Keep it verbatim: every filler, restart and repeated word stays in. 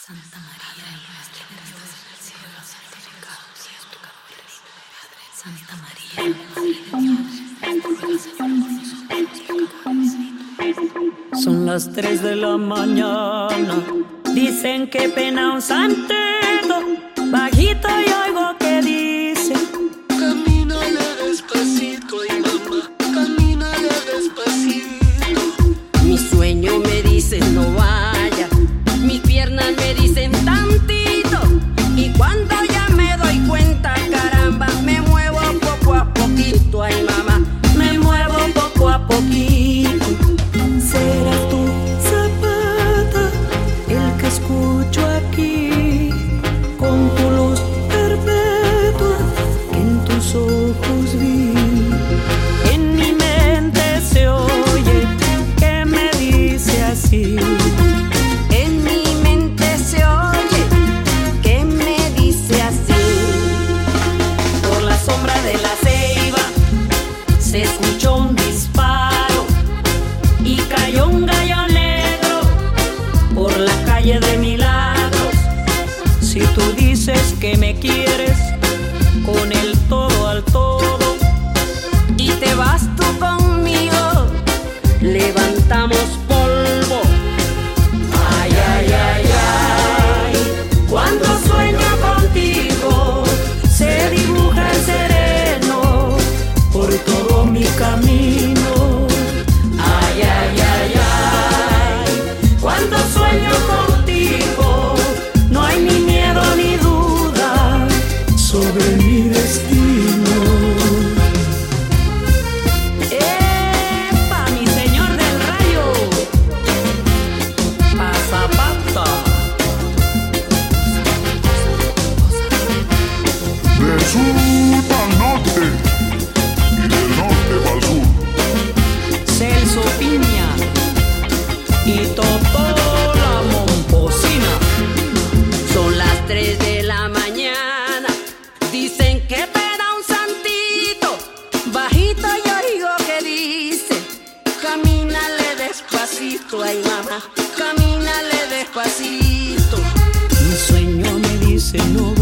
Santa María, nuestra Señora del cielo, santificado seas tu nombre. Santa María, Madre de Dios, ruega por nosotros pecadores. Son las tres de la mañana, dicen que pena un santero. Bajito y oigo que dice: camínale despacito, ay mamá, camínale despacito. Mi sueño me dice no vaya, mis piernas me dicen tantito. Y cuando ya me doy cuenta, caramba, me muevo poco a poquito, ay mamá, me muevo poco a poquito. Serás tú, Zapata, el que escucho aquí, con tu luz perpetua que en tus ojos vi. En mi mente se oye que me dice así. en mi mente se oye que me dice así. Por la sombra de la ceiba se escuchó un disparo y cayó un gallo negro por la calle de Milagros. Si tú dices que me quieres con el todo al todo Y te vas tú conmigo, levantamos polvo. ay, ay, ay, ay, cuando sueño contigo se dibuja el sereno por todo mi camino. Ay, ay, ay, ay, cuando sueño contigo no hay ni miedo ni duda sobre mi destino. ¡Epa, mi señor del rayo! Pasapata. Del sur al norte y del norte al sur. Celso Piña y Totó la Momposina. Son las tres de la mañana, dicen que peda un santito. Bajito yo oigo que dice: camínale despacito, ay mamá, camínale despacito. Mi sueño me dice no